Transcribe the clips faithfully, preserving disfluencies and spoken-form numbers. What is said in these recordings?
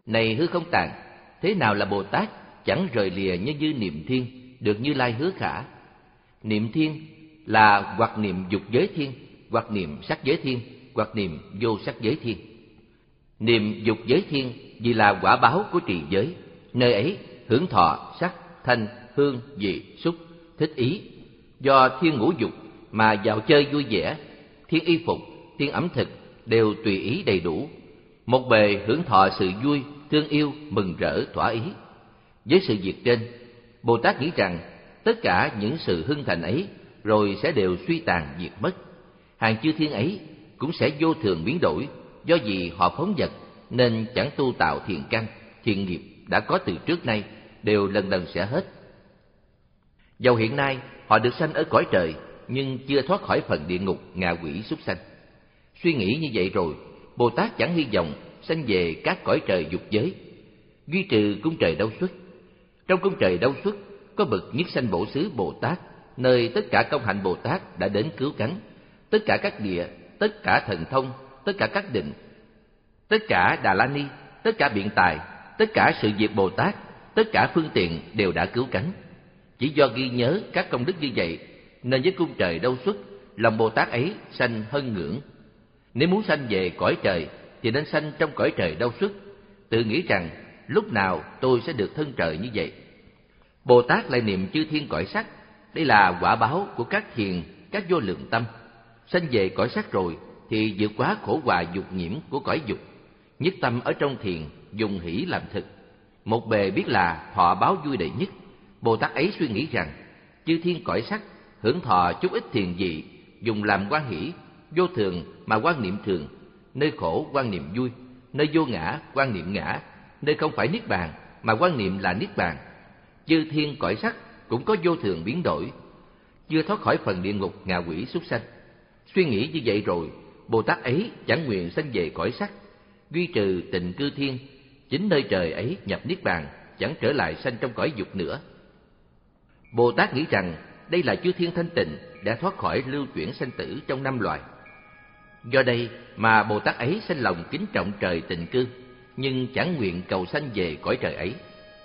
Này hư không tạng, thế nào là Bồ Tát chẳng rời lìa nhân dư niệm thiên, được Như Lai hứa khả? Niệm thiên là hoặc niệm dục giới thiên, hoặc niệm sắc giới thiên, hoặc niệm vô sắc giới thiên. Niệm dục giới thiên vì là quả báo của trì giới, nơi ấy hưởng thọ sắc, thanh, hương, vị, xúc, thích ý, do thiên ngũ dục mà dạo chơi vui vẻ, thiên y phục, thiên ẩm thực đều tùy ý đầy đủ. Một bề hưởng thọ sự vui, thương yêu, mừng rỡ, thỏa ý. Với sự việc trên, Bồ Tát nghĩ rằng tất cả những sự hưng thành ấy rồi sẽ đều suy tàn diệt mất. Hàng chư thiên ấy cũng sẽ vô thường biến đổi, do vì họ phóng dật nên chẳng tu tạo thiện căn, thiện nghiệp đã có từ trước nay đều lần lần sẽ hết. Dầu hiện nay họ được sanh ở cõi trời, nhưng chưa thoát khỏi phần địa ngục, ngạ quỷ, súc sanh. Suy nghĩ như vậy rồi, Bồ Tát chẳng hy vọng sanh về các cõi trời dục giới, duy trừ cung trời Đâu Xuất. Trong cung trời Đâu Xuất có bậc nhất sanh bổ xứ Bồ Tát, nơi tất cả công hạnh Bồ Tát đã đến cứu cánh, tất cả các địa, tất cả thần thông, tất cả các định, tất cả Đà La Ni, tất cả biện tài, tất cả sự việc Bồ Tát, tất cả phương tiện đều đã cứu cánh. Chỉ do ghi nhớ các công đức như vậy, nên với cung trời Đâu Xuất, lòng Bồ Tát ấy sanh hân ngưỡng. Nếu muốn sanh về cõi trời thì nên sanh trong cõi trời Đâu Xuất, tự nghĩ rằng lúc nào tôi sẽ được thân trời như vậy. Bồ Tát lại niệm chư thiên cõi sắc, đây là quả báo của các thiền, các vô lượng tâm. Sanh về cõi sắc rồi thì vượt quá khổ hòa dục nhiễm của cõi dục, nhất tâm ở trong thiền, dùng hỷ làm thực. Một bề biết là thọ báo vui đệ nhất. Bồ Tát ấy suy nghĩ rằng chư thiên cõi sắc hưởng thọ chút ít thiền vị, dùng làm quan hỷ, vô thường mà quan niệm thường, nơi khổ quan niệm vui, nơi vô ngã quan niệm ngã, nơi không phải niết bàn mà quan niệm là niết bàn. Chư thiên cõi sắc cũng có vô thường biến đổi, chưa thoát khỏi phần địa ngục, ngạ quỷ, súc sanh. Suy nghĩ như vậy rồi, Bồ Tát ấy chẳng nguyện sanh về cõi sắc, duy trừ tịnh cư thiên, chính nơi trời ấy nhập niết bàn, chẳng trở lại sanh trong cõi dục nữa. Bồ Tát nghĩ rằng đây là chư thiên thanh tịnh, đã thoát khỏi lưu chuyển sanh tử trong năm loài. Do đây mà Bồ Tát ấy sanh lòng kính trọng trời tịnh cư, nhưng chẳng nguyện cầu sanh về cõi trời ấy.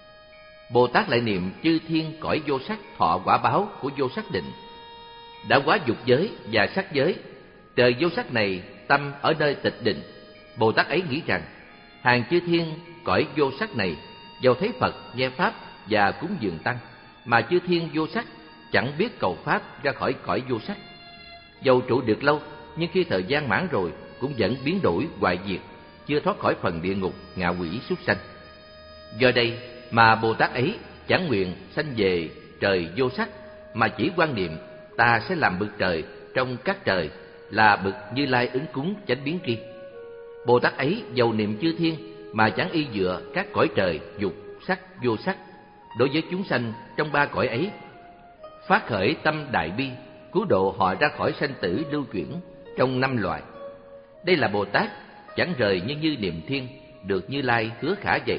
Bồ Tát lại niệm chư thiên cõi vô sắc thọ quả báo của vô sắc định. Đã quá dục giới và sắc giới, trời vô sắc này tâm ở nơi tịch định. Bồ Tát ấy nghĩ rằng hàng chư thiên cõi vô sắc này dầu thấy Phật, nghe Pháp và cúng dường Tăng, mà chư thiên vô sắc chẳng biết cầu Pháp ra khỏi cõi vô sắc. Dầu trụ được lâu, nhưng khi thời gian mãn rồi cũng vẫn biến đổi hoại diệt, chưa thoát khỏi phần địa ngục, ngạ quỷ, súc sanh. Do đây mà Bồ Tát ấy chẳng nguyện sanh về trời vô sắc, mà chỉ quan niệm ta sẽ làm bậc trời trong các trời, là bậc Như Lai ứng cúng chánh biến tri. Bồ Tát ấy dầu niệm chư thiên mà chẳng y dựa các cõi trời dục, sắc, vô sắc. Đối với chúng sanh trong ba cõi ấy, phát khởi tâm đại bi, cứu độ họ ra khỏi sanh tử lưu chuyển trong năm loài. Đây là Bồ Tát chẳng rời nhân như niệm thiên, được Như Lai hứa khả vậy.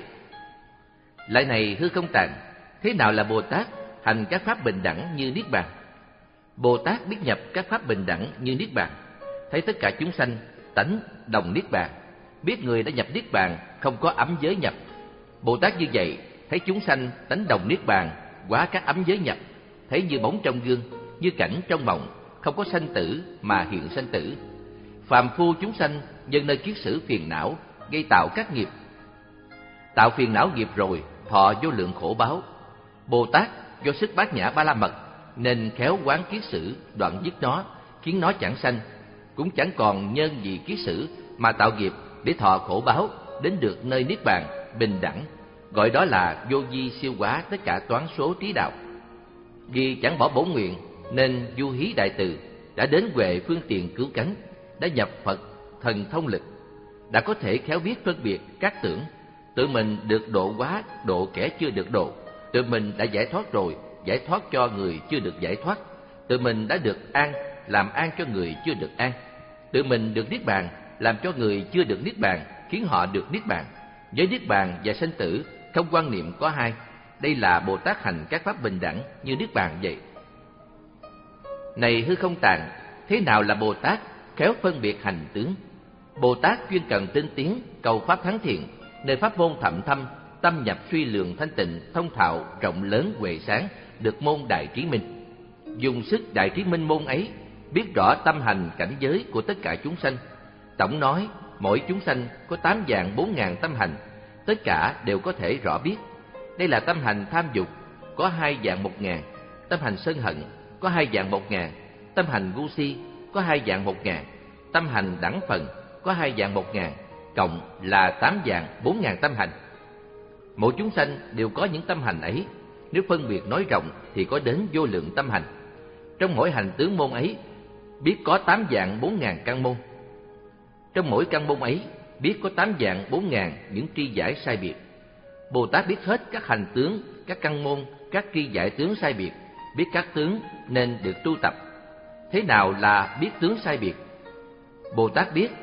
Lại này hư không tạng, thế nào là Bồ Tát hành các pháp bình đẳng như niết bàn? Bồ Tát biết nhập các pháp bình đẳng như niết bàn, thấy tất cả chúng sanh tánh đồng niết bàn, biết người đã nhập niết bàn không có ấm giới nhập. Bồ Tát như vậy thấy chúng sanh tánh đồng niết bàn, quá các ấm giới nhập, thấy như bóng trong gương, như cảnh trong mộng, không có sanh tử mà hiện sanh tử. Phàm phu chúng sanh nhân nơi kiết sử phiền não, gây tạo các nghiệp. Tạo phiền não nghiệp rồi, thọ vô lượng khổ báo. Bồ Tát do sức bát nhã ba la mật nên khéo quán kiết sử, đoạn dứt nó, khiến nó chẳng sanh, cũng chẳng còn nhân gì kiết sử mà tạo nghiệp để thọ khổ báo, đến được nơi niết bàn bình đẳng, gọi đó là vô vi siêu hóa tất cả toán số trí đạo. Vì chẳng bỏ bổn nguyện nên Du Hí Đại Từ đã đến huệ phương tiện cứu cánh, đã nhập Phật thần thông lực, đã có thể khéo biết phân biệt các tưởng, tự mình được độ hóa, độ kẻ chưa được độ, tự mình đã giải thoát rồi, giải thoát cho người chưa được giải thoát, tự mình đã được an, làm an cho người chưa được an, tự mình được niết bàn, làm cho người chưa được niết bàn, khiến họ được niết bàn. Với niết bàn và sanh tử không quan niệm có hai. Đây là Bồ Tát hành các pháp bình đẳng như niết bàn vậy. Này hư không tạng, thế nào là Bồ Tát khéo phân biệt hành tướng? Bồ Tát chuyên cần tinh tiến cầu pháp thắng thiện, Nơi pháp môn thậm thâm, tâm nhập suy lường thanh tịnh, thông thạo, rộng lớn, huệ sáng, được môn đại trí minh. Dùng sức đại trí minh môn ấy, biết rõ tâm hành cảnh giới của tất cả chúng sanh. Tổng nói, mỗi chúng sanh có tám vạn bốn ngàn tâm hành, tất cả đều có thể rõ biết. Đây là tâm hành tham dục, có hai vạn một ngàn, tâm hành sân hận, có hai vạn một ngàn, tâm hành ngu si, có hai vạn một ngàn, tâm hành đẳng phần, có hai vạn một ngàn, cộng là tám vạn bốn ngàn tâm hành. Mỗi chúng sanh đều có những tâm hành ấy, nếu phân biệt nói rộng thì có đến vô lượng tâm hành. Trong mỗi hành tướng môn ấy, biết có tám vạn bốn ngàn căn môn. Trong mỗi căn môn ấy, biết có tám vạn bốn ngàn những tri giải sai biệt. Bồ Tát biết hết các hành tướng, các căn môn, các tri giải tướng sai biệt, biết các tướng nên được tu tập. Thế nào là biết tướng sai biệt? Bồ Tát biết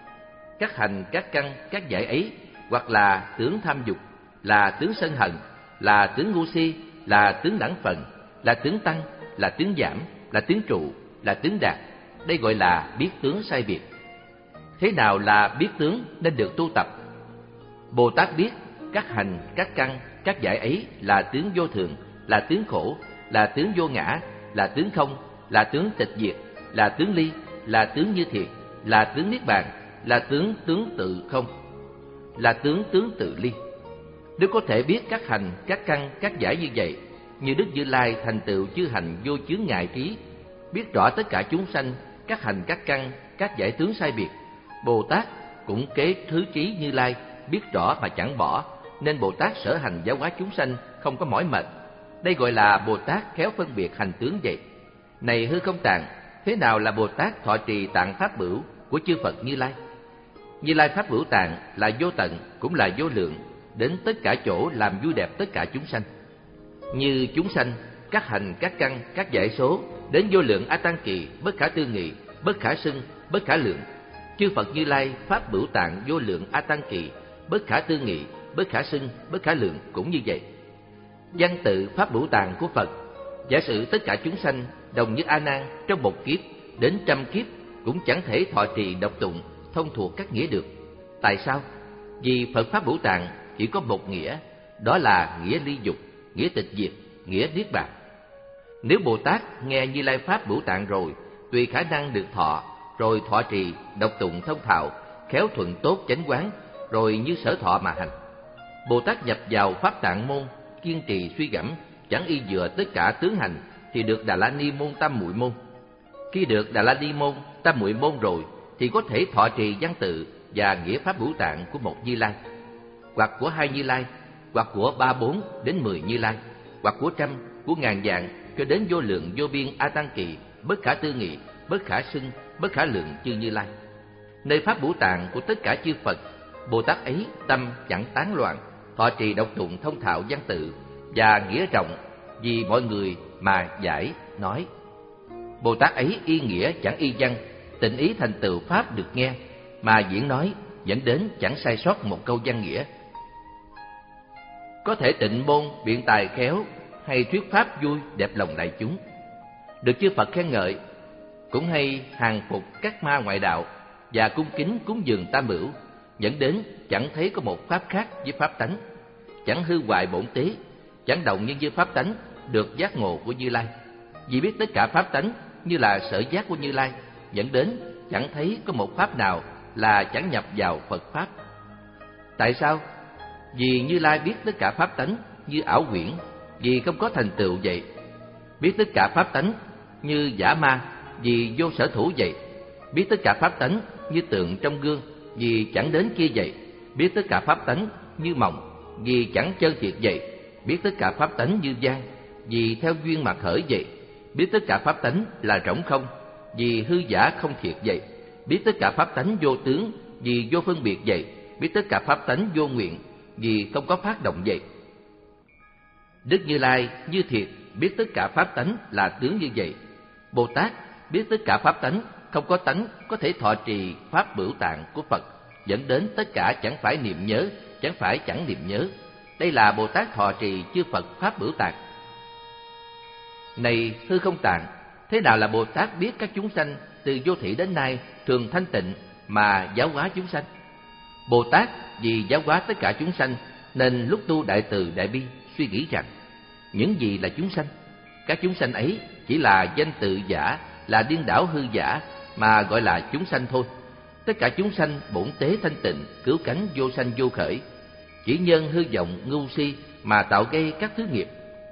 các hành, các căn, các giải ấy, hoặc là tướng tham dục, là tướng sân hận, là tướng ngu si, là tướng đẳng phần, là tướng tăng, là tướng giảm, là tướng trụ, là tướng đạt. Đây gọi là biết tướng sai biệt. Thế nào là biết tướng nên được tu tập? Bồ Tát biết các hành, các căn, các giải ấy là tướng vô thường, là tướng khổ, là tướng vô ngã, là tướng không, là tướng tịch diệt, là tướng ly, là tướng như thiệt, là tướng niết bàn, là tướng tướng tự không, là tướng tướng tự ly. Nếu có thể biết các hành, các căn, các giải như vậy, như Đức Như Lai thành tựu chư hành vô chướng ngại trí, biết rõ tất cả chúng sanh, các hành, các căn, các giải tướng sai biệt, Bồ Tát cũng kế thứ trí Như Lai, biết rõ mà chẳng bỏ, nên Bồ Tát sở hành giáo hóa chúng sanh không có mỏi mệt. Đây gọi là Bồ Tát khéo phân biệt hành tướng vậy. Này hư không tạng, thế nào là Bồ Tát thọ trì tạng pháp bửu của chư Phật Như Lai? Như Lai pháp bửu tạng là vô tận, cũng là vô lượng, đến tất cả chỗ làm vui đẹp tất cả chúng sanh. Như chúng sanh, các hành, các căn, các giải số, đến vô lượng a tăng kỳ, bất khả tư nghị, bất khả xưng, bất khả lượng. Chư Phật Như Lai pháp bửu tạng vô lượng a tăng kỳ, bất khả tư nghị, bất khả xưng, bất khả lượng cũng như vậy. Văn tự pháp bửu tạng của Phật, giả sử tất cả chúng sanh đồng như A Nan trong một kiếp đến trăm kiếp cũng chẳng thể thọ trì đọc tụng thông thuộc các nghĩa được. Tại sao? Vì Phật pháp bửu tạng chỉ có một nghĩa, đó là nghĩa ly dục, nghĩa tịch diệt, nghĩa niết bàn. Nếu Bồ Tát nghe Như Lai pháp bửu tạng rồi, tùy khả năng được thọ, rồi thọ trì đọc tụng thông thạo, khéo thuận tốt chánh quán, rồi như sở thọ mà hành. Bồ Tát nhập vào pháp tạng môn, kiên trì suy gẫm, chẳng y dựa tất cả tướng hành, thì được Đà La Ni môn tam muội môn. Khi được Đà La Ni môn tam muội môn rồi, thì có thể thọ trì văn tự và nghĩa pháp bửu tạng của một Như Lai, hoặc của hai Như Lai, hoặc của ba bốn đến mười Như Lai, hoặc của trăm, của ngàn vạn cho đến vô lượng vô biên a tăng kỳ, bất khả tư nghị, bất khả xưng, bất khả lượng chư Như Lai. Nơi pháp bửu tạng của tất cả chư Phật, Bồ Tát ấy tâm chẳng tán loạn, thọ trì đọc tụng thông thạo văn tự và nghĩa rộng, vì mọi người mà giải nói. Bồ Tát ấy y nghĩa chẳng y văn, tịnh ý thành tựu pháp được nghe, mà diễn nói dẫn đến chẳng sai sót một câu văn nghĩa. Có thể tịnh môn biện tài khéo, hay thuyết pháp vui đẹp lòng đại chúng, được chư Phật khen ngợi. Cũng hay hàng phục các ma ngoại đạo và cung kính cúng dường tam bửu, dẫn đến chẳng thấy có một pháp khác với pháp tánh, chẳng hư hoại bổn tế, chẳng động nhân với pháp tánh được giác ngộ của Như Lai. Vì biết tất cả pháp tánh như là sở giác của Như Lai, dẫn đến chẳng thấy có một pháp nào là chẳng nhập vào Phật pháp. Tại sao? Vì Như Lai biết tất cả pháp tánh như ảo quyển, vì không có thành tựu vậy. Biết tất cả pháp tánh như giả ma, vì vô sở thủ vậy. Biết tất cả pháp tánh như tượng trong gương, vì chẳng đến kia vậy. Biết tất cả pháp tánh như mộng, vì chẳng chân thiệt vậy. Biết tất cả pháp tánh như vang, vì theo duyên mà khởi vậy. Biết tất cả pháp tánh là rỗng không, vì hư giả không thiệt vậy. Biết tất cả pháp tánh vô tướng, vì vô phân biệt vậy. Biết tất cả pháp tánh vô nguyện, vì không có phát động vậy. Đức Như Lai như thiệt biết tất cả pháp tánh là tướng như vậy. Bồ Tát biết tất cả pháp tánh không có tánh có thể thọ trì pháp bửu tạng của Phật, dẫn đến tất cả chẳng phải niệm nhớ, chẳng phải chẳng niệm nhớ. Đây là Bồ Tát thọ trì chư Phật pháp bửu tạng. Này hư không tạng, thế nào là Bồ Tát biết các chúng sanh từ vô thủy đến nay thường thanh tịnh mà giáo hóa chúng sanh? Bồ Tát vì giáo hóa tất cả chúng sanh nên lúc tu đại từ đại bi suy nghĩ rằng những gì là chúng sanh? Các chúng sanh ấy chỉ là danh tự giả, là điên đảo hư giả mà gọi là chúng sanh thôi. Tất cả chúng sanh bổn tế thanh tịnh, cứu cánh vô sanh vô khởi, chỉ nhân hư vọng ngu si mà tạo gây các thứ nghiệp.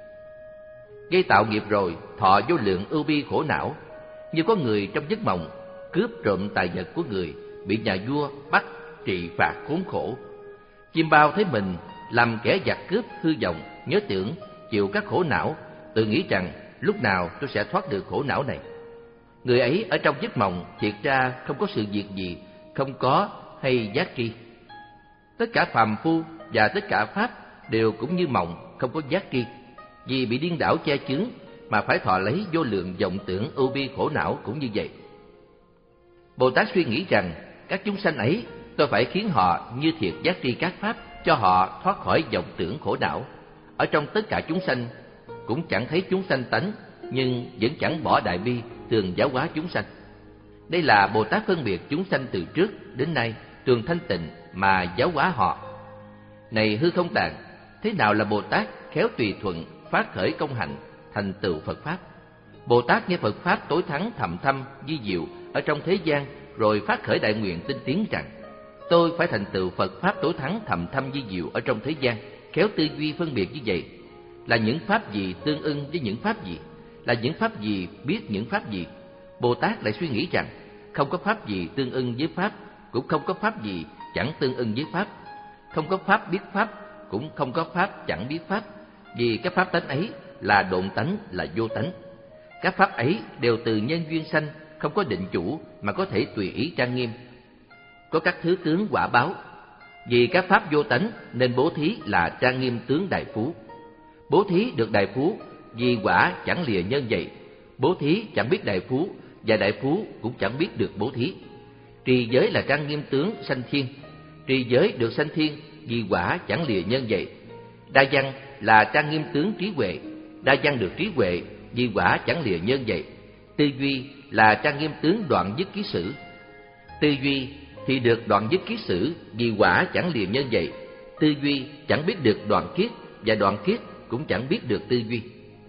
Gây tạo nghiệp rồi, thọ vô lượng ưu bi khổ não. Như có người trong giấc mộng cướp trộm tài vật của người, bị nhà vua bắt trị phạt khốn khổ. Chim bao thấy mình làm kẻ giặc cướp hư vọng, nhớ tưởng chịu các khổ não, tự nghĩ rằng lúc nào tôi sẽ thoát được khổ não này. Người ấy ở trong giấc mộng thiệt ra không có sự việc gì, không có hay giác tri. Tất cả phàm phu và tất cả pháp đều cũng như mộng, không có giác tri. Vì bị điên đảo che chướng mà phải thọ lấy vô lượng vọng tưởng ưu bi khổ não cũng như vậy. Bồ Tát suy nghĩ rằng các chúng sanh ấy tôi phải khiến họ như thiệt giác tri các pháp, cho họ thoát khỏi vọng tưởng khổ não. Ở trong tất cả chúng sanh cũng chẳng thấy chúng sanh tánh, nhưng vẫn chẳng bỏ đại bi thường giáo hóa chúng sanh. Đây là Bồ Tát phân biệt chúng sanh từ trước đến nay thường thanh tịnh mà giáo hóa họ. Này hư không tạng, thế nào là Bồ Tát khéo tùy thuận phát khởi công hạnh thành tựu Phật pháp? Bồ Tát nghe Phật pháp tối thắng thầm thâm vi diệu ở trong thế gian, rồi phát khởi đại nguyện tinh tiến rằng tôi phải thành tựu Phật pháp tối thắng thầm thâm vi diệu ở trong thế gian. Khéo tư duy phân biệt như vậy, là những pháp gì tương ưng với những pháp gì, là những pháp gì biết những pháp gì. Bồ Tát lại suy nghĩ rằng không có pháp gì tương ưng với pháp, cũng không có pháp gì chẳng tương ưng với pháp. Không có pháp biết pháp, cũng không có pháp chẳng biết pháp. Vì các pháp tánh ấy là độn tánh, là vô tánh. Các pháp ấy đều từ nhân duyên sanh, không có định chủ mà có thể tùy ý trang nghiêm. Có các thứ tướng quả báo. Vì các pháp vô tánh nên bố thí là trang nghiêm tướng đại phú. Bố thí được đại phú vì quả chẳng lìa nhân vậy. Bố thí chẳng biết đại phú, và đại phú cũng chẳng biết được bố thí. Trì giới là trang nghiêm tướng sanh thiên. Trì giới được sanh thiên vì quả chẳng lìa nhân vậy. Đa văn là trang nghiêm tướng trí huệ. Đa văn được trí huệ vì quả chẳng lìa nhân vậy. Tư duy là trang nghiêm tướng đoạn dứt ký sử. Tư duy thì được đoạn dứt ký sử vì quả chẳng lìa nhân vậy. Tư duy chẳng biết được đoạn kiết, và đoạn kiết cũng chẳng biết được tư duy.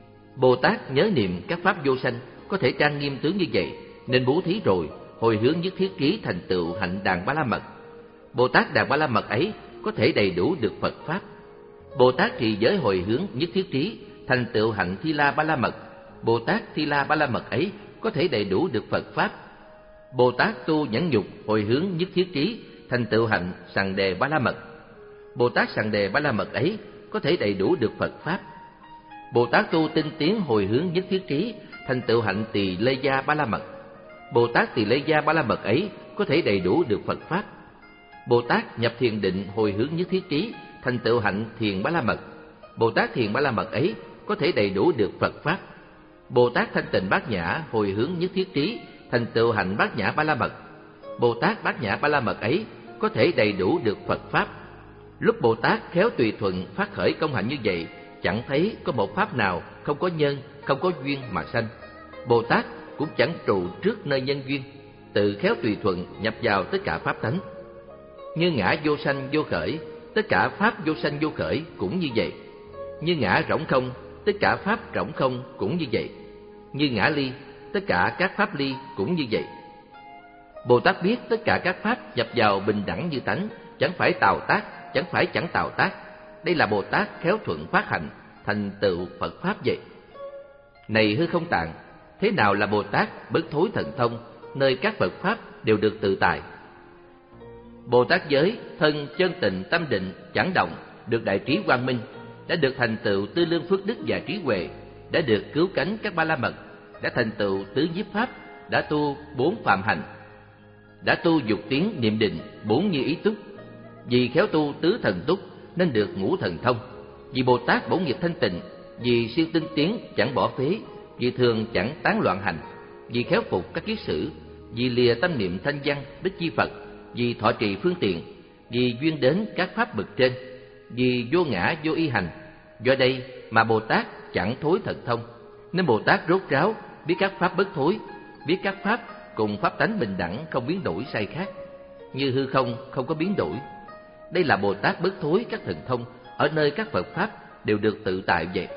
Bồ Tát nhớ niệm các pháp vô sanh có thể trang nghiêm tướng như vậy, nên bố thí rồi hồi hướng nhất thiết trí thành tựu hạnh Đàn Ba La Mật. Bồ Tát Đàn Ba La Mật ấy có thể đầy đủ được Phật pháp. Bồ Tát trì giới hồi hướng nhất thiết trí thành tựu hạnh Thi La Ba La Mật. Bồ Tát Thi La Ba La Mật ấy có thể đầy đủ được Phật pháp. Bồ Tát tu nhẫn nhục hồi hướng nhất thiết trí thành tựu hạnh Sằng Đề Ba La Mật. Bồ Tát Sằng Đề Ba La Mật ấy có thể đầy đủ được Phật pháp. Bồ Tát tu tinh tiến hồi hướng nhất thiết trí thành tựu hạnh Tỳ Lê Gia Ba La Mật. Bồ Tát Tỳ Lê Gia Ba La Mật ấy có thể đầy đủ được Phật pháp. Bồ Tát nhập thiền định hồi hướng nhất thiết trí thành tựu hạnh Thiền Ba La Mật. Bồ Tát Thiền Ba La Mật ấy có thể đầy đủ được Phật pháp. Bồ Tát thanh tịnh bát nhã hồi hướng nhất thiết trí thành tựu hạnh Bát Nhã Ba La Mật. Bồ Tát Bát Nhã Ba La Mật ấy có thể đầy đủ được Phật pháp. Lúc Bồ Tát khéo tùy thuận phát khởi công hạnh như vậy, chẳng thấy có một pháp nào không có nhân, không có duyên mà sanh. Bồ Tát cũng chẳng trụ trước nơi nhân duyên, tự khéo tùy thuận nhập vào tất cả pháp tánh. Như ngã vô sanh vô khởi, tất cả pháp vô sanh vô khởi cũng như vậy. Như ngã rỗng không, tất cả pháp rỗng không cũng như vậy. Như ngã ly, tất cả các pháp ly cũng như vậy. Bồ Tát biết tất cả các pháp nhập vào bình đẳng như tánh, chẳng phải tào tác, chẳng phải chẳng tào tác. Đây là Bồ Tát khéo thuận phát hành thành tựu Phật pháp vậy. Này hư không tạng, thế nào là Bồ Tát bất thối thần thông, nơi các Phật pháp đều được tự tại? Bồ Tát giới thân chân tịnh tâm định chẳng động, được đại trí quang minh, đã được thành tựu tư lương phước đức và trí huệ, đã được cứu cánh các ba la mật, đã thành tựu tứ nhiếp pháp, đã tu bốn phạm hành, đã tu dục tiến niệm định bốn như ý túc. Vì khéo tu tứ thần túc nên được ngũ thần thông. Vì Bồ Tát bổn nghiệp thanh tịnh, vì siêu tinh tiến chẳng bỏ phế, vì thường chẳng tán loạn hành, vì khéo phục các kiết sử, vì lìa tâm niệm thanh văn bích chi Phật, vì thọ trì phương tiện, vì duyên đến các pháp bậc trên, vì vô ngã vô y hành. Do đây mà Bồ Tát chẳng thối thần thông, nên Bồ Tát rốt ráo biết các pháp bất thối, biết các pháp cùng pháp tánh bình đẳng không biến đổi sai khác. Như hư không không có biến đổi, Đây là Bồ Tát bớt thối các thần thông ở nơi các Phật Pháp đều được tự tại vậy.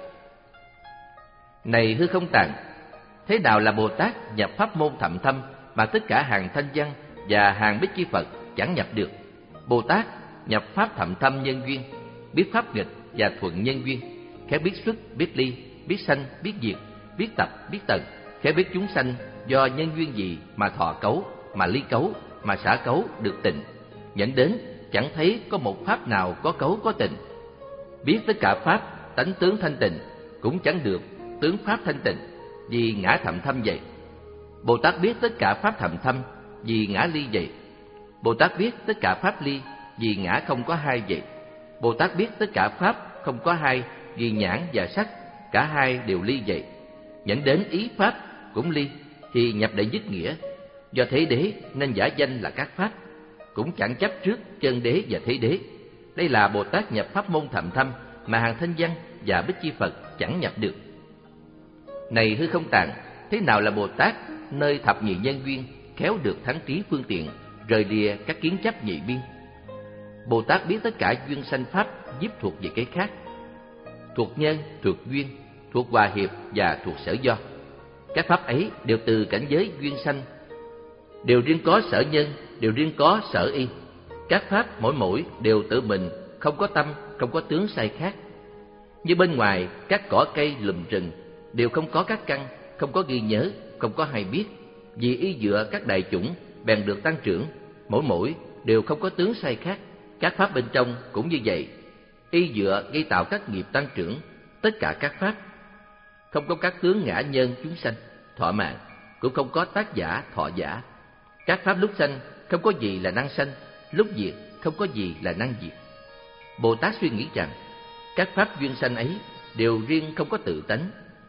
Này hư không tạng, thế nào là Bồ Tát nhập pháp môn thậm thâm mà tất cả hàng thanh văn và hàng bích chi Phật chẳng nhập được? Bồ Tát nhập pháp thậm thâm nhân duyên, biết pháp nghịch và thuận nhân duyên, khéo biết xuất, biết ly, biết sanh, biết diệt, biết tập, biết tận, khéo biết chúng sanh do nhân duyên gì mà thọ cấu, mà ly cấu, mà xả cấu được tịnh, dẫn đến chẳng thấy có một pháp nào có cấu có tịnh. Biết tất cả pháp tánh tướng thanh tịnh, cũng chẳng được tướng pháp thanh tịnh, vì ngã thậm thâm vậy. Bồ Tát biết tất cả pháp thậm thâm, vì ngã ly vậy. Bồ Tát biết tất cả pháp ly, vì ngã không có hai vậy. Bồ Tát biết tất cả pháp không có hai, vì nhãn và sắc cả hai đều ly vậy. Dẫn đến ý pháp cũng ly, thì nhập đệ nhất nghĩa. Do thế đế nên giả danh là các pháp, cũng chẳng chấp trước chân đế và thế đế. Đây là Bồ Tát nhập pháp môn thậm thâm mà hàng thanh văn và bích chi Phật chẳng nhập được. Này hư không tạng, thế nào là Bồ Tát nơi thập nhị nhân duyên khéo được thắng trí phương tiện, rời lìa các kiến chấp nhị biên? Bồ Tát biết tất cả duyên sanh pháp díp thuộc về cái khác, thuộc nhân, thuộc duyên, thuộc hòa hiệp và thuộc sở do. Các pháp ấy đều từ cảnh giới duyên sanh, đều riêng có sở nhân, đều riêng có sở y. Các pháp mỗi mỗi đều tự mình, không có tâm, không có tướng sai khác. Như bên ngoài các cỏ cây lùm rừng đều không có các căn, không có ghi nhớ, không có hay biết, vì y dựa các đại chủng bèn được tăng trưởng, mỗi mỗi đều không có tướng sai khác. Các pháp bên trong cũng như vậy, y dựa gây tạo các nghiệp tăng trưởng. Tất cả các pháp không có các tướng ngã nhân chúng sanh thọ mạng, cũng không có tác giả thọ giả. Các pháp lúc sanh không có gì là năng sanh, lúc diệt không có gì là năng diệt. Bồ Tát suy nghĩ rằng các pháp duyên sanh ấy đều riêng không có tự tánh.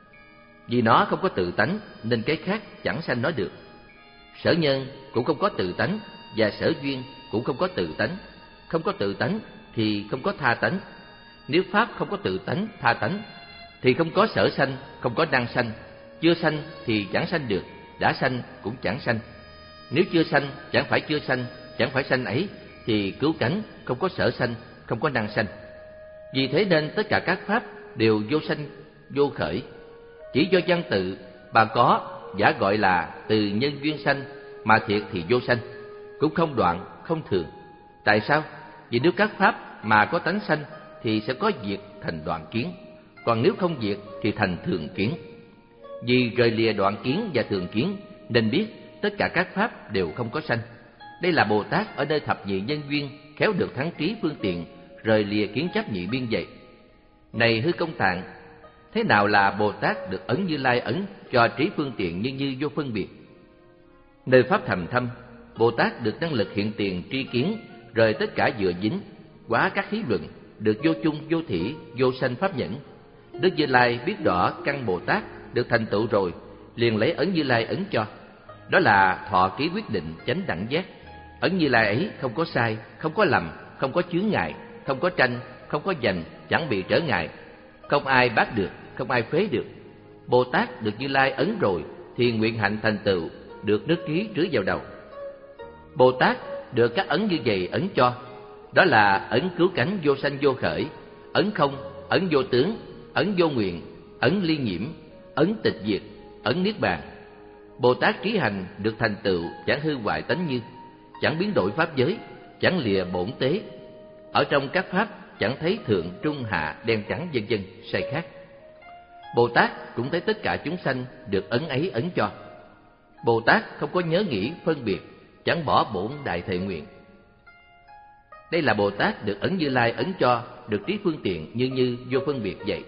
Vì nó không có tự tánh nên cái khác chẳng sanh nó được. Sở nhân cũng không có tự tánh, và sở duyên cũng không có tự tánh. Không có tự tánh thì không có tha tánh. Nếu pháp không có tự tánh, tha tánh thì không có sở sanh, không có năng sanh. Chưa sanh thì chẳng sanh được, đã sanh cũng chẳng sanh. Nếu chưa sanh chẳng phải chưa sanh, chẳng phải sanh ấy thì cứu cánh, không có sở sanh, không có năng sanh. Vì thế nên tất cả các pháp đều vô sanh vô khởi. Chỉ do văn tự mà có, giả gọi là từ nhân duyên sanh, mà thiệt thì vô sanh, cũng không đoạn, không thường. Tại sao? Vì nếu các pháp mà có tánh sanh thì sẽ có diệt thành đoạn kiến, còn nếu không diệt thì thành thường kiến. Vì rời lìa đoạn kiến và thường kiến nên biết tất cả các pháp đều không có sanh. Đây là Bồ Tát ở nơi thập nhị nhân duyên khéo được thắng trí phương tiện, rời lìa kiến chấp nhị biên vậy. Này hư công tạng, thế nào là Bồ Tát được ấn Như Lai ấn cho trí phương tiện như như vô phân biệt? Nơi pháp thầm thâm, Bồ Tát được năng lực hiện tiền tri kiến, rời tất cả dựa dính, quá các khí luận, được vô chung vô thỉ, vô sanh pháp nhẫn. Đức Như Lai biết rõ căn Bồ Tát được thành tựu rồi, liền lấy ấn Như Lai ấn cho. Đó là thọ ký quyết định chánh đẳng giác. Ấn Như Lai ấy không có sai, không có lầm, không có chướng ngại, không có tranh, không có giành, chẳng bị trở ngại. Không ai bắt được, không ai phế được. Bồ Tát được Như Lai ấn rồi thì nguyện hạnh thành tựu, được nước ký rưới vào đầu. Bồ Tát được các ấn như vậy ấn cho, đó là ấn cứu cánh vô sanh vô khởi, ấn không, ấn vô tướng, ấn vô nguyện, ấn ly nhiễm, ấn tịch diệt, ấn niết bàn. Bồ Tát trí hành được thành tựu chẳng hư hoại tánh như, chẳng biến đổi pháp giới, chẳng lìa bổn tế. Ở trong các pháp chẳng thấy thượng, trung, hạ, đen trắng vân vân sai khác. Bồ Tát cũng thấy tất cả chúng sanh được ấn ấy ấn cho. Bồ Tát không có nhớ nghĩ phân biệt, chẳng bỏ bổn đại thệ nguyện. Đây là Bồ Tát được ấn Như Lai ấn cho, được trí phương tiện như như vô phân biệt vậy.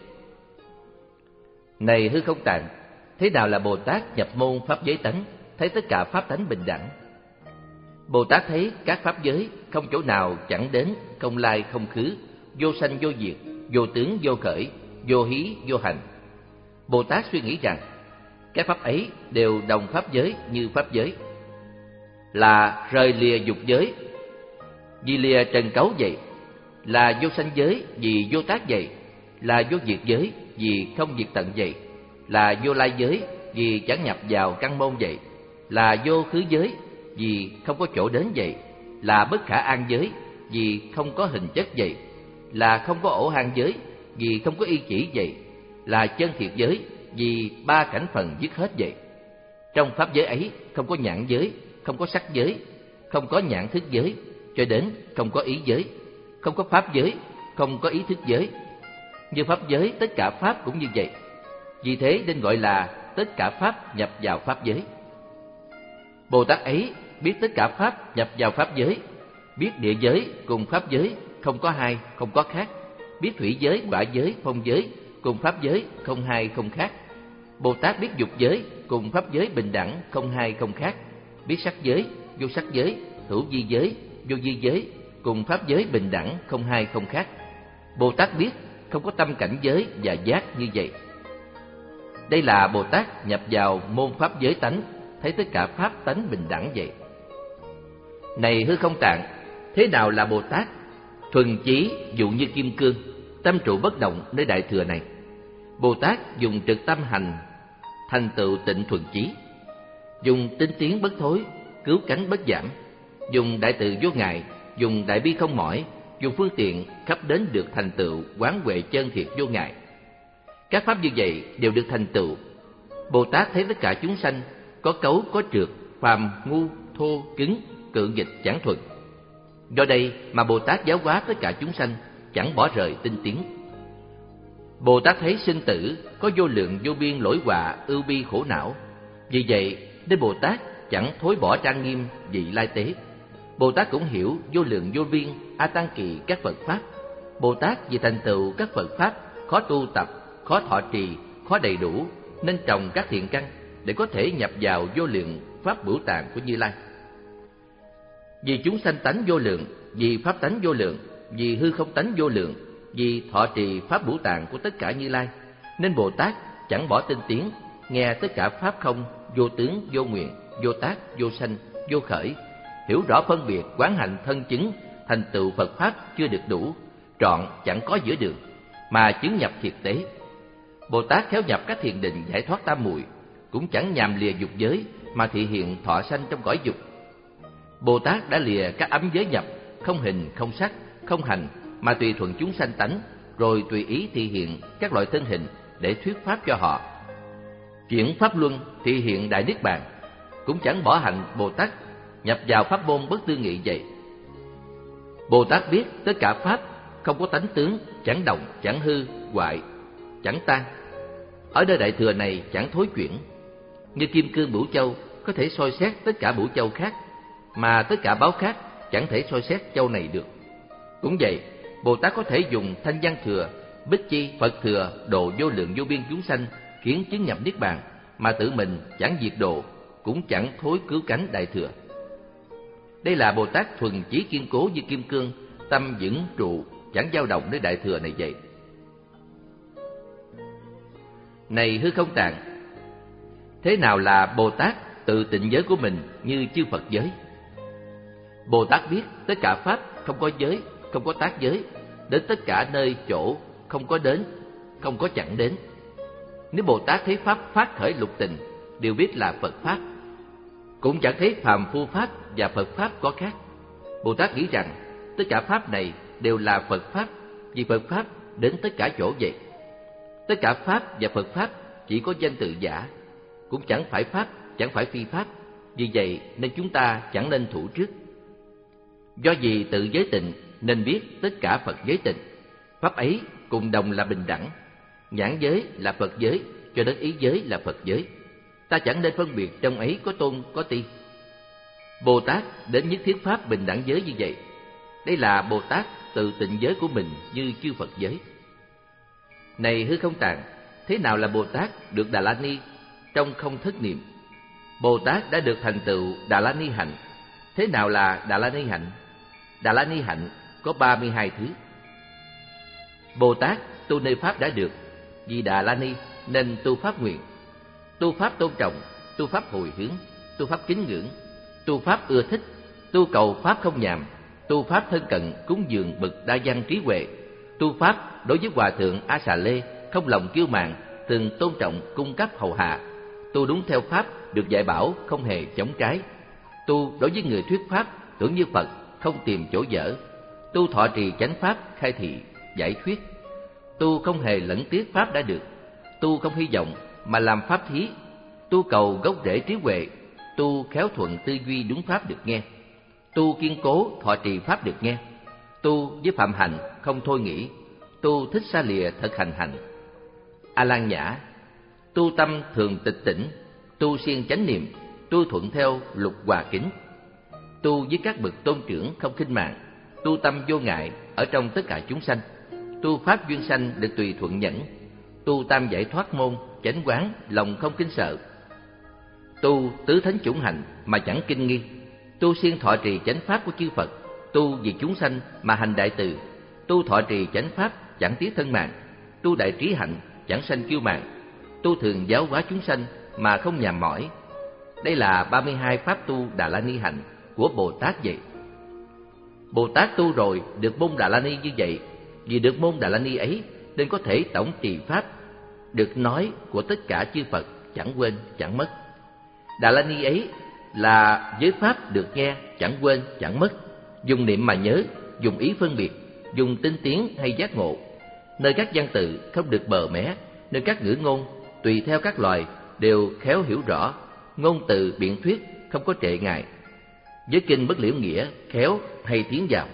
Này hư không tạng, thế nào là Bồ Tát nhập môn pháp giới tánh, thấy tất cả pháp tánh bình đẳng? Bồ Tát thấy các pháp giới không chỗ nào chẳng đến, không lai không khứ, vô sanh vô diệt, vô tướng vô khởi, vô hí vô hành. Bồ Tát suy nghĩ rằng các pháp ấy đều đồng pháp giới như pháp giới, là rời lìa dục giới vì lìa trần cấu vậy, là vô sanh giới vì vô tác vậy, là vô diệt giới vì không diệt tận vậy, là vô lai giới vì chẳng nhập vào căn môn vậy, là vô khứ giới vì không có chỗ đến vậy, là bất khả an giới vì không có hình chất vậy, là không có ổ hang giới vì không có y chỉ vậy, là chân thiệt giới vì ba cảnh phần dứt hết vậy. Trong pháp giới ấy không có nhãn giới, không có sắc giới, không có nhãn thức giới, cho đến không có ý giới, không có pháp giới, không có ý thức giới. Như pháp giới tất cả pháp cũng như vậy, vì thế nên gọi là tất cả pháp nhập vào pháp giới. Bồ Tát ấy biết tất cả pháp nhập vào pháp giới, biết địa giới cùng pháp giới không có hai, không có khác, biết thủy giới, hỏa giới, phong giới cùng pháp giới không hai, không khác. Bồ Tát biết dục giới cùng pháp giới bình đẳng không hai, không khác, biết sắc giới, vô sắc giới, hữu vi giới, vô vi giới cùng pháp giới bình đẳng không hai, không khác. Bồ Tát biết không có tâm cảnh giới và giác như vậy. Đây là Bồ Tát nhập vào môn pháp giới tánh, thấy tất cả pháp tánh bình đẳng vậy. Này hư không tạng, thế nào là Bồ Tát? Thuần chí dụ như kim cương, tâm trụ bất động nơi đại thừa này. Bồ Tát dùng trực tâm hành, thành tựu tịnh thuần chí, dùng tinh tiến bất thối, cứu cánh bất giảm, dùng đại từ vô ngại, dùng đại bi không mỏi, dùng phương tiện khắp đến được thành tựu quán huệ chân thiệt vô ngại. Các pháp như vậy đều được thành tựu. Bồ Tát thấy tất cả chúng sanh có cấu, có trượt, phàm, ngu, thô, cứng, cự nghịch, chẳng thuận. Do đây mà Bồ Tát giáo hóa tất cả chúng sanh, chẳng bỏ rời tinh tiến. Bồ Tát thấy sinh tử có vô lượng vô biên lỗi họa, ưu bi khổ não. Vì vậy nên Bồ Tát chẳng thối bỏ trang nghiêm vị lai tế. Bồ Tát cũng hiểu vô lượng vô biên a tăng kỳ các Phật pháp. Bồ Tát vì thành tựu các Phật pháp khó tu tập, khó thọ trì, khó đầy đủ, nên trồng các thiện căn để có thể nhập vào vô lượng pháp bửu tạng của Như Lai. Vì chúng sanh tánh vô lượng, vì pháp tánh vô lượng, vì hư không tánh vô lượng, vì thọ trì pháp bửu tạng của tất cả Như Lai, nên Bồ Tát chẳng bỏ tinh tiến, nghe tất cả pháp không, vô tướng, vô nguyện, vô tác, vô sanh, vô khởi, hiểu rõ phân biệt, quán hạnh thân chứng, thành tựu Phật pháp chưa được đủ, trọn chẳng có giữa đường, mà chứng nhập thiệt tế. Bồ Tát khéo nhập các thiền định giải thoát tam muội, cũng chẳng nhàm lìa dục giới mà thị hiện thọ sanh trong cõi dục. Bồ Tát đã lìa các ấm giới nhập, không hình, không sắc, không hành, mà tùy thuận chúng sanh tánh, rồi tùy ý thị hiện các loại thân hình để thuyết pháp cho họ. Chuyển pháp luân thị hiện đại niết bàn, cũng chẳng bỏ hạnh Bồ Tát nhập vào pháp môn bất tư nghị vậy. Bồ Tát biết tất cả pháp không có tánh tướng, chẳng động, chẳng hư, hoại, chẳng tan. Ở nơi đại thừa này chẳng thối chuyển. Như kim cương bửu châu có thể soi xét tất cả bửu châu khác, mà tất cả báo khác chẳng thể soi xét châu này được. Cũng vậy, Bồ Tát có thể dùng thanh văn thừa, bích chi, Phật thừa độ vô lượng vô biên chúng sanh, khiến chứng nhập niết bàn, mà tự mình chẳng diệt độ, cũng chẳng thối cứu cánh đại thừa. Đây là Bồ Tát thuần chí kiên cố như kim cương, tâm vững trụ, chẳng dao động nơi đại thừa này vậy. Này hư không tạng, thế nào là Bồ Tát tự tịnh giới của mình như chư Phật giới? Bồ Tát biết tất cả pháp không có giới, không có tác giới, đến tất cả nơi chỗ không có đến, không có chẳng đến. Nếu Bồ Tát thấy pháp phát khởi lục tình, đều biết là Phật pháp, cũng chẳng thấy phàm phu pháp và Phật pháp có khác. Bồ Tát nghĩ rằng tất cả pháp này đều là Phật pháp, vì Phật pháp đến tất cả chỗ vậy. Tất cả pháp và Phật pháp chỉ có danh tự giả, cũng chẳng phải pháp, chẳng phải phi pháp. Vì vậy nên chúng ta chẳng nên thủ trước. Do vì tự giới tịnh nên biết tất cả Phật giới tịnh. Pháp ấy cùng đồng là bình đẳng. Nhãn giới là Phật giới, cho đến ý giới là Phật giới. Ta chẳng nên phân biệt trong ấy có tôn có ti. Bồ Tát đến nhất thiết pháp bình đẳng giới như vậy. Đây là Bồ Tát tự tịnh giới của mình như chư Phật giới. Này hư không tạng, thế nào là Bồ Tát được Đà La Ni trong không thất niệm? Bồ Tát đã được thành tựu Đà La Ni hạnh. Thế nào là Đà La Ni hạnh? Đà La Ni hạnh có ba mươi hai thứ. Bồ Tát tu nơi pháp đã được, vì Đà La Ni nên tu pháp nguyện, tu pháp tôn trọng, tu pháp hồi hướng, tu pháp kính ngưỡng, tu pháp ưa thích, tu cầu pháp không nhàm, tu pháp thân cận cúng dường bậc đa văn trí huệ, tu pháp đối với hòa thượng A Xà Lê không lòng kiêu mạn, thường tôn trọng cung cấp hầu hạ, tu đúng theo pháp được dạy bảo không hề chống trái, tu đối với người thuyết pháp tưởng như Phật không tìm chỗ dở, Tu thọ trì chánh pháp khai thị, giải thuyết. Tu không hề lẫn tiếc pháp đã được. Tu không hy vọng mà làm pháp thí. Tu cầu gốc rễ trí huệ. Tu khéo thuận tư duy đúng pháp được nghe. Tu kiên cố thọ trì pháp được nghe. Tu với phạm hạnh không thôi nghĩ. Tu thích xa lìa thật hành hành. A Lan Nhã. Tu tâm thường tịch tỉnh. Tu siêng chánh niệm. Tu thuận theo lục hòa kính. Tu với các bậc tôn trưởng không khinh mạng. Tu tâm vô ngại ở trong tất cả chúng sanh. Tu pháp duyên sanh được tùy thuận nhẫn. Tu tam giải thoát môn chánh quán lòng không kinh sợ. Tu tứ thánh chủng hạnh mà chẳng kinh nghi. Tu siêng thọ trì chánh pháp của chư Phật. Tu vì chúng sanh mà hành đại từ. Tu thọ trì chánh pháp chẳng tiếc thân mạng. Tu đại trí hạnh chẳng sanh kiêu mạn. Tu thường giáo hóa chúng sanh mà không nhàm mỏi. Đây là ba mươi hai pháp tu Đà La Ni hạnh của Bồ Tát vậy. Bồ Tát tu rồi được môn Đà La Ni như vậy. Vì được môn Đà La Ni ấy nên có thể tổng trì pháp được nói của tất cả chư Phật chẳng quên chẳng mất. Đà La Ni ấy là giới pháp được nghe chẳng quên chẳng mất. Dùng niệm mà nhớ, dùng ý phân biệt, dùng tinh tiến hay giác ngộ. Nơi các văn tự không được bờ mé, nơi các ngữ ngôn tùy theo các loài đều khéo hiểu rõ. Ngôn từ biện thuyết không có trệ ngại. Với kinh bất liễu nghĩa khéo hay tiến vào.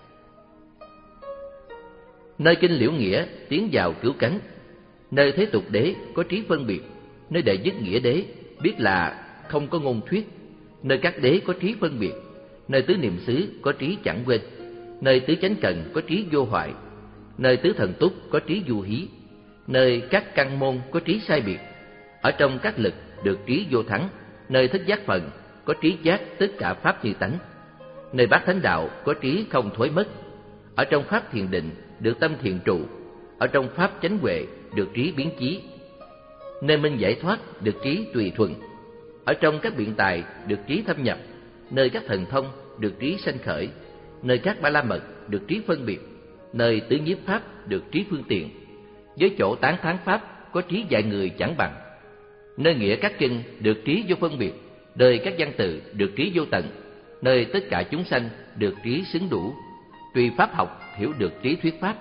Nơi kinh liễu nghĩa tiến vào cứu cánh. Nơi thế tục đế có trí phân biệt. Nơi đệ nhất nghĩa đế biết là không có ngôn thuyết. Nơi các đế có trí phân biệt. Nơi tứ niệm xứ có trí chẳng quên. Nơi tứ chánh cần có trí vô hoại. Nơi tứ thần túc có trí du hí. Nơi các căn môn có trí sai biệt. Ở trong các lực được trí vô thắng. Nơi thích giác phần có trí giác tất cả pháp như tánh. Nơi bát thánh đạo có trí không thối mất. Ở trong pháp thiền định được tâm thiền trụ. Ở trong pháp chánh huệ được trí biến chí. Nơi minh giải thoát được trí tùy thuận. Ở trong các biện tài được trí thâm nhập. Nơi các thần thông được trí sanh khởi. Nơi các ba la mật được trí phân biệt. Nơi tứ nhiếp pháp được trí phương tiện. Với chỗ tán thán pháp có trí dạy người chẳng bằng. Nơi nghĩa các kinh được trí vô phân biệt. Nơi các văn tự được trí vô tận. Nơi tất cả chúng sanh được trí xứng đủ. Tùy pháp học hiểu được trí thuyết pháp.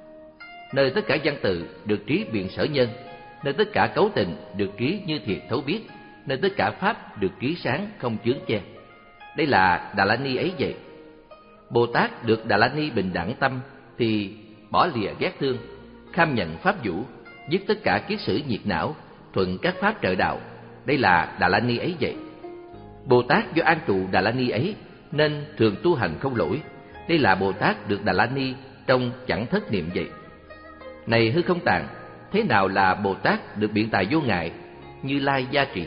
Nơi tất cả văn tự được trí biện sở nhân. Nơi tất cả cấu tình được trí như thiệt thấu biết. Nơi tất cả pháp được trí sáng không chướng che. Đây là Đà La Ni ấy vậy. Bồ Tát được Đà La Ni bình đẳng tâm thì bỏ lìa ghét thương, kham nhận pháp vũ, dứt tất cả kiết sử nhiệt não, thuận các pháp trợ đạo. Đây là Đà La Ni ấy vậy. Bồ Tát do an trụ Đà La Ni ấy nên thường tu hành không lỗi. Đây là Bồ Tát được Đà La Ni trong chẳng thất niệm vậy. Này hư không tạng, thế nào là Bồ Tát được biện tài vô ngại, Như Lai gia trì?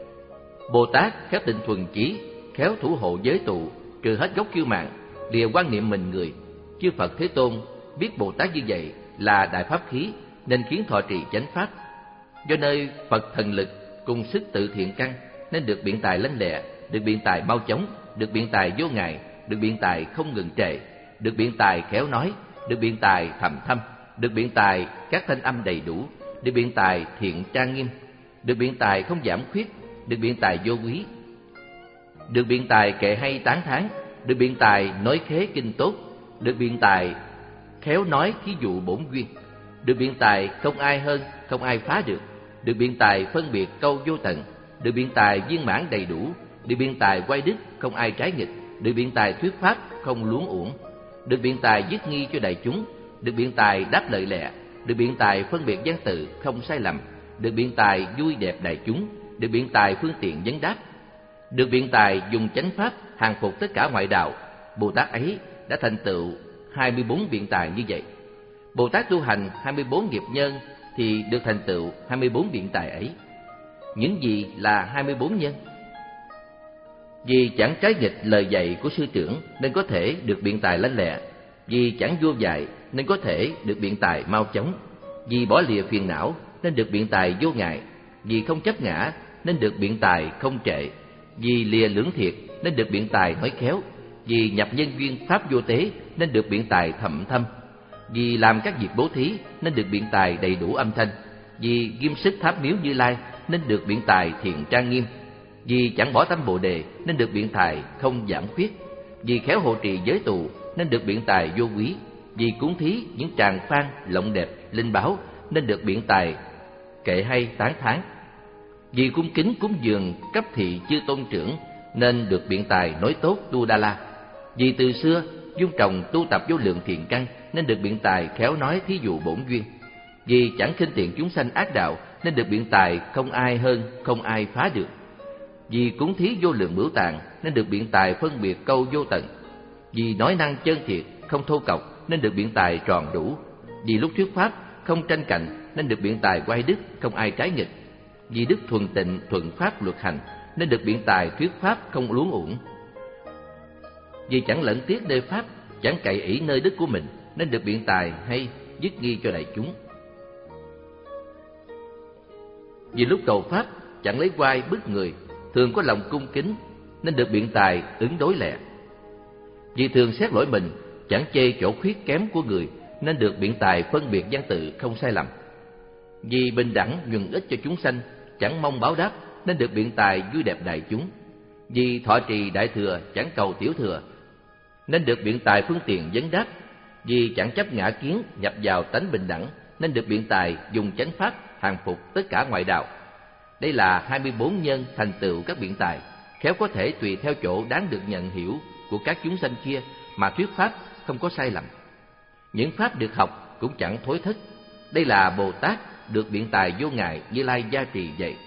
Bồ Tát khéo tịnh thuần chí, khéo thủ hộ giới tụ, trừ hết gốc kiêu mạn, lìa quan niệm mình người. Chư Phật Thế Tôn biết Bồ Tát như vậy là đại pháp khí, nên khiến thọ trì chánh pháp. Do nơi Phật thần lực cùng sức tự thiện căn, nên được biện tài lanh lẹ, được biện tài mau chóng, được biện tài vô ngại, được biện tài không ngừng trệ, được biện tài khéo nói, được biện tài thầm thâm, được biện tài các thanh âm đầy đủ, được biện tài thiện trang nghiêm, được biện tài không giảm khuyết, được biện tài vô quý, được biện tài kệ hay tán thán, được biện tài nói khế kinh tốt, được biện tài khéo nói thí dụ bổn duyên, được biện tài không ai hơn, không ai phá được, được biện tài phân biệt câu vô tận, được biện tài viên mãn đầy đủ, được biện tài quay đức không ai trái nghịch, được biện tài thuyết pháp không luống uổng, được biện tài dứt nghi cho đại chúng, được biện tài đáp lợi lẹ, được biện tài phân biệt văn tự không sai lầm, được biện tài vui đẹp đại chúng, được biện tài phương tiện vấn đáp, được biện tài dùng chánh pháp hàng phục tất cả ngoại đạo. Bồ Tát ấy đã thành tựu hai mươi bốn biện tài như vậy. Bồ Tát tu hành hai mươi bốn nghiệp nhân thì được thành tựu hai mươi bốn biện tài ấy. Những gì là hai mươi bốn nhân? Vì chẳng trái nghịch lời dạy của sư trưởng nên có thể được biện tài lanh lẹ. Vì chẳng vô dại nên có thể được biện tài mau chóng. Vì bỏ lìa phiền não nên được biện tài vô ngại. Vì không chấp ngã nên được biện tài không trệ. Vì lìa lưỡng thiệt nên được biện tài nói khéo. Vì nhập nhân duyên pháp vô tế nên được biện tài thậm thâm. Vì làm các việc bố thí nên được biện tài đầy đủ âm thanh. Vì ghim sức tháp miếu Như Lai nên được biện tài thiện trang nghiêm. Vì chẳng bỏ tâm Bồ Đề nên được biện tài không giảm khuyết. Vì khéo hộ trì giới tụ nên được biện tài vô quý. Vì cúng thí những tràng phan, lộng đẹp, linh báo nên được biện tài kệ hay, tán thán. Vì cung kính cúng dường cấp thị chư tôn trưởng nên được biện tài nói tốt tu đa la. Vì từ xưa dung trồng tu tập vô lượng thiện căn nên được biện tài khéo nói thí dụ bổn duyên. Vì chẳng khinh tiện chúng sanh ác đạo nên được biện tài không ai hơn, không ai phá được. Vì cúng thí vô lượng bửu tạng nên được biện tài phân biệt câu vô tận. Vì nói năng chân thiệt, không thô cọc nên được biện tài tròn đủ. Vì lúc thuyết pháp không tranh cạnh nên được biện tài oai đức, không ai trái nghịch. Vì đức thuần tịnh, thuận pháp luật hành nên được biện tài thuyết pháp không luống uổng. Vì chẳng lẫn tiếc nơi pháp, chẳng cậy ỷ nơi đức của mình nên được biện tài hay dứt nghi cho đại chúng. Vì lúc cầu pháp chẳng lấy oai bức người, thường có lòng cung kính nên được biện tài ứng đối lẹ. Vì thường xét lỗi mình, chẳng chê chỗ khuyết kém của người nên được biện tài phân biệt văn tự không sai lầm. Vì bình đẳng nhuần ích cho chúng sanh, chẳng mong báo đáp nên được biện tài vui đẹp đại chúng. Vì thọ trì đại thừa chẳng cầu tiểu thừa nên được biện tài phương tiện vấn đáp. Vì chẳng chấp ngã kiến nhập vào tánh bình đẳng nên được biện tài dùng chánh pháp hàng phục tất cả ngoại đạo. Đây là hai mươi bốn nhân thành tựu các biện tài, khéo có thể tùy theo chỗ đáng được nhận hiểu của các chúng sanh kia mà thuyết pháp không có sai lầm. Những pháp được học cũng chẳng thối thất. Đây là Bồ Tát được biện tài vô ngại Như Lai gia trì vậy.